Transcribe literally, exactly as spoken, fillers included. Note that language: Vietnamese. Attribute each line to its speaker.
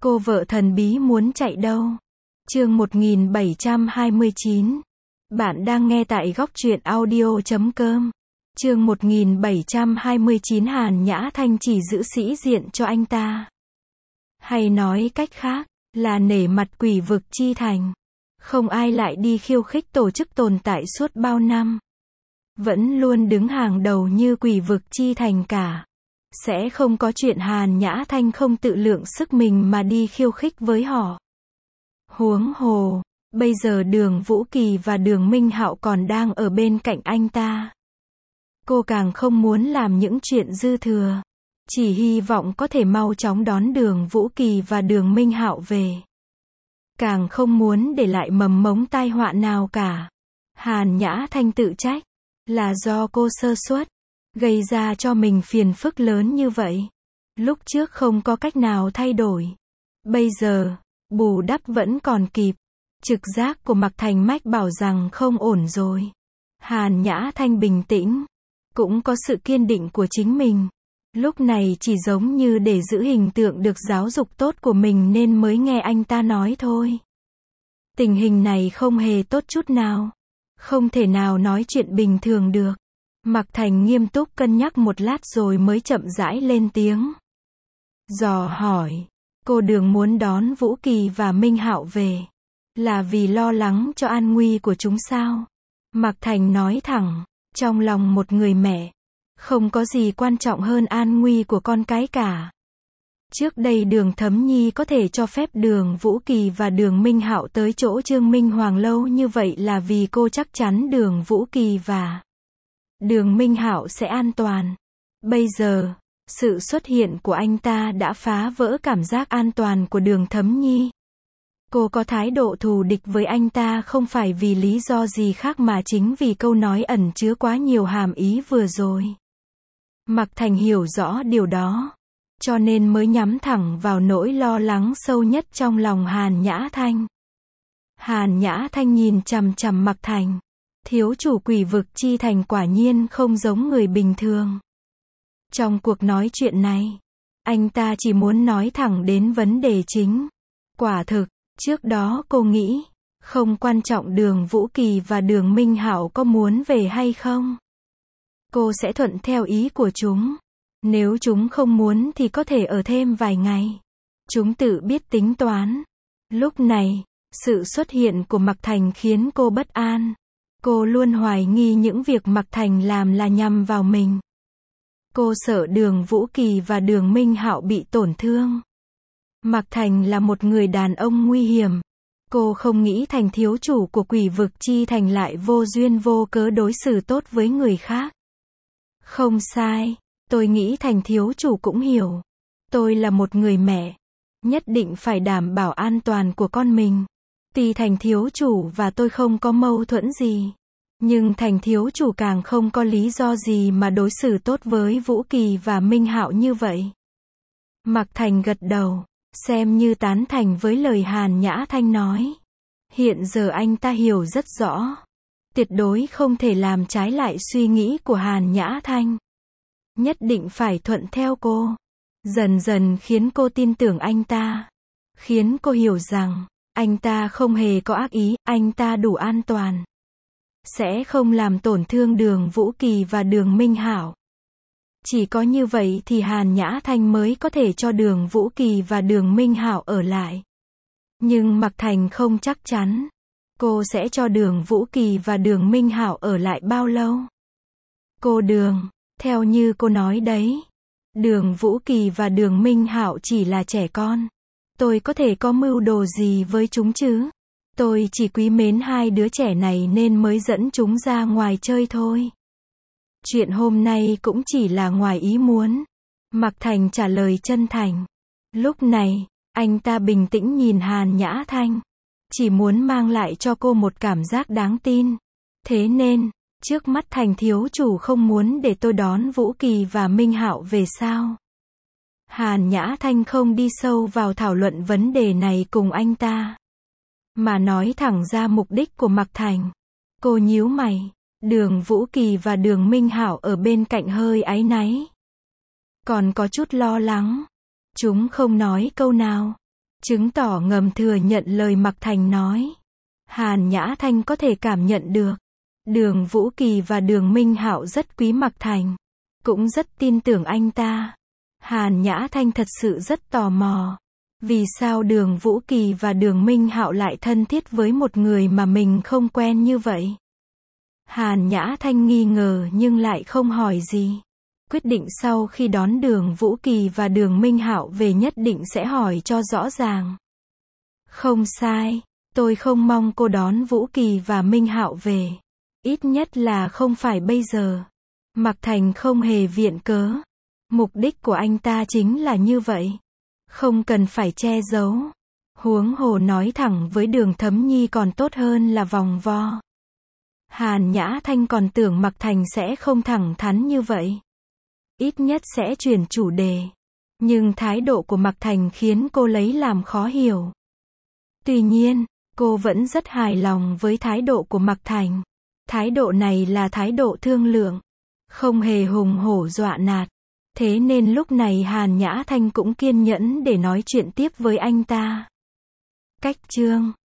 Speaker 1: Cô vợ thần bí muốn chạy đâu? Chương một nghìn bảy trăm hai mươi chín. Bạn đang nghe tại góc truyện audio chấm com. Chương một nghìn bảy trăm hai mươi chín. Hàn Nhã Thanh chỉ giữ sĩ diện cho anh ta. Hay nói cách khác, là nể mặt Quỷ Vực Chi Thành. Không ai lại đi khiêu khích tổ chức tồn tại suốt bao năm. Vẫn luôn đứng hàng đầu như Quỷ Vực Chi Thành cả. Sẽ không có chuyện Hàn Nhã Thanh không tự lượng sức mình mà đi khiêu khích với họ. Huống hồ, bây giờ Đường Vũ Kỳ và Đường Minh Hạo còn đang ở bên cạnh anh ta. Cô càng không muốn làm những chuyện dư thừa. Chỉ hy vọng có thể mau chóng đón Đường Vũ Kỳ và Đường Minh Hạo về. Càng không muốn để lại mầm mống tai họa nào cả. Hàn Nhã Thanh tự trách. Là do cô sơ suất. Gây ra cho mình phiền phức lớn như vậy. Lúc trước không có cách nào thay đổi. Bây giờ, bù đắp vẫn còn kịp. Trực giác của Mạc Thành mách bảo rằng không ổn rồi. Hàn Nhã Thanh bình tĩnh. Cũng có sự kiên định của chính mình. Lúc này chỉ giống như để giữ hình tượng được giáo dục tốt của mình nên mới nghe anh ta nói thôi. Tình hình này không hề tốt chút nào. Không thể nào nói chuyện bình thường được. Mạc Thành nghiêm túc cân nhắc một lát rồi mới chậm rãi lên tiếng. Dò hỏi, cô Đường muốn đón Vũ Kỳ và Minh Hạo về. Là vì lo lắng cho an nguy của chúng sao? Mạc Thành nói thẳng, trong lòng một người mẹ, không có gì quan trọng hơn an nguy của con cái cả. Trước đây Đường Thấm Nhi có thể cho phép Đường Vũ Kỳ và Đường Minh Hạo tới chỗ Trương Minh Hoàng lâu như vậy là vì cô chắc chắn Đường Vũ Kỳ và Đường Minh Hạo sẽ an toàn. Bây giờ, sự xuất hiện của anh ta đã phá vỡ cảm giác an toàn của Đường Thấm Nhi. Cô có thái độ thù địch với anh ta không phải vì lý do gì khác mà chính vì câu nói ẩn chứa quá nhiều hàm ý vừa rồi. Mạc Thành hiểu rõ điều đó. Cho nên mới nhắm thẳng vào nỗi lo lắng sâu nhất trong lòng Hàn Nhã Thanh. Hàn Nhã Thanh nhìn chằm chằm Mạc Thành. Thiếu chủ Quỷ Vực Chi Thành quả nhiên không giống người bình thường. Trong cuộc nói chuyện này, anh ta chỉ muốn nói thẳng đến vấn đề chính. Quả thực, trước đó cô nghĩ, không quan trọng Đường Vũ Kỳ và Đường Minh Hạo có muốn về hay không. Cô sẽ thuận theo ý của chúng. Nếu chúng không muốn thì có thể ở thêm vài ngày. Chúng tự biết tính toán. Lúc này, sự xuất hiện của Mạc Thành khiến cô bất an. Cô luôn hoài nghi những việc Mạc Thành làm là nhằm vào mình. Cô sợ Đường Vũ Kỳ và Đường Minh Hạo bị tổn thương. Mạc Thành là một người đàn ông nguy hiểm. Cô không nghĩ Thành thiếu chủ của Quỷ Vực Chi Thành lại vô duyên vô cớ đối xử tốt với người khác. Không sai, tôi nghĩ Thành thiếu chủ cũng hiểu. Tôi là một người mẹ. Nhất định phải đảm bảo an toàn của con mình. Tuy Thành thiếu chủ và tôi không có mâu thuẫn gì. Nhưng Thành thiếu chủ càng không có lý do gì mà đối xử tốt với Vũ Kỳ và Minh Hạo như vậy. Mạc Thành gật đầu, xem như tán thành với lời Hàn Nhã Thanh nói. Hiện giờ anh ta hiểu rất rõ. Tuyệt đối không thể làm trái lại suy nghĩ của Hàn Nhã Thanh. Nhất định phải thuận theo cô. Dần dần khiến cô tin tưởng anh ta. Khiến cô hiểu rằng, anh ta không hề có ác ý, anh ta đủ an toàn. Sẽ không làm tổn thương Đường Vũ Kỳ và Đường Minh Hạo. Chỉ có như vậy thì Hàn Nhã Thanh mới có thể cho Đường Vũ Kỳ và Đường Minh Hạo ở lại. Nhưng Mạc Thành không chắc chắn. Cô sẽ cho Đường Vũ Kỳ và Đường Minh Hạo ở lại bao lâu? Cô Đường, theo như cô nói đấy. Đường Vũ Kỳ và Đường Minh Hạo chỉ là trẻ con. Tôi có thể có mưu đồ gì với chúng chứ? Tôi chỉ quý mến hai đứa trẻ này nên mới dẫn chúng ra ngoài chơi thôi. Chuyện hôm nay cũng chỉ là ngoài ý muốn. Mạc Thành trả lời chân thành. Lúc này, anh ta bình tĩnh nhìn Hàn Nhã Thanh. Chỉ muốn mang lại cho cô một cảm giác đáng tin. Thế nên, trước mắt Thành thiếu chủ không muốn để tôi đón Vũ Kỳ và Minh Hạo về sao? Hàn Nhã Thanh không đi sâu vào thảo luận vấn đề này cùng anh ta. Mà nói thẳng ra mục đích của Mạc Thành. Cô nhíu mày. Đường Vũ Kỳ và Đường Minh Hạo ở bên cạnh hơi áy náy. Còn có chút lo lắng. Chúng không nói câu nào. chứng tỏ ngầm thừa nhận lời Mạc Thành nói. Hàn Nhã Thanh có thể cảm nhận được. Đường Vũ Kỳ và Đường Minh Hạo rất quý Mạc Thành. Cũng rất tin tưởng anh ta. Hàn Nhã Thanh thật sự rất tò mò. Vì sao Đường Vũ Kỳ và Đường Minh Hạo lại thân thiết với một người mà mình không quen như vậy? Hàn Nhã Thanh nghi ngờ nhưng lại không hỏi gì. Quyết định sau khi đón Đường Vũ Kỳ và Đường Minh Hạo về nhất định sẽ hỏi cho rõ ràng. Không sai, tôi không mong cô đón Vũ Kỳ và Minh Hạo về. Ít nhất là không phải bây giờ. Mạc Thành không hề viện cớ. Mục đích của anh ta chính là như vậy. Không cần phải che giấu. Huống hồ nói thẳng với Đường Thấm Nhi còn tốt hơn là vòng vo. Hàn Nhã Thanh còn tưởng Mạc Thành sẽ không thẳng thắn như vậy. Ít nhất sẽ chuyển chủ đề. Nhưng thái độ của Mạc Thành khiến cô lấy làm khó hiểu. Tuy nhiên, cô vẫn rất hài lòng với thái độ của Mạc Thành. Thái độ này là thái độ thương lượng. Không hề hùng hổ dọa nạt. Thế nên lúc này Hàn Nhã Thanh cũng kiên nhẫn để nói chuyện tiếp với anh ta. Cách chương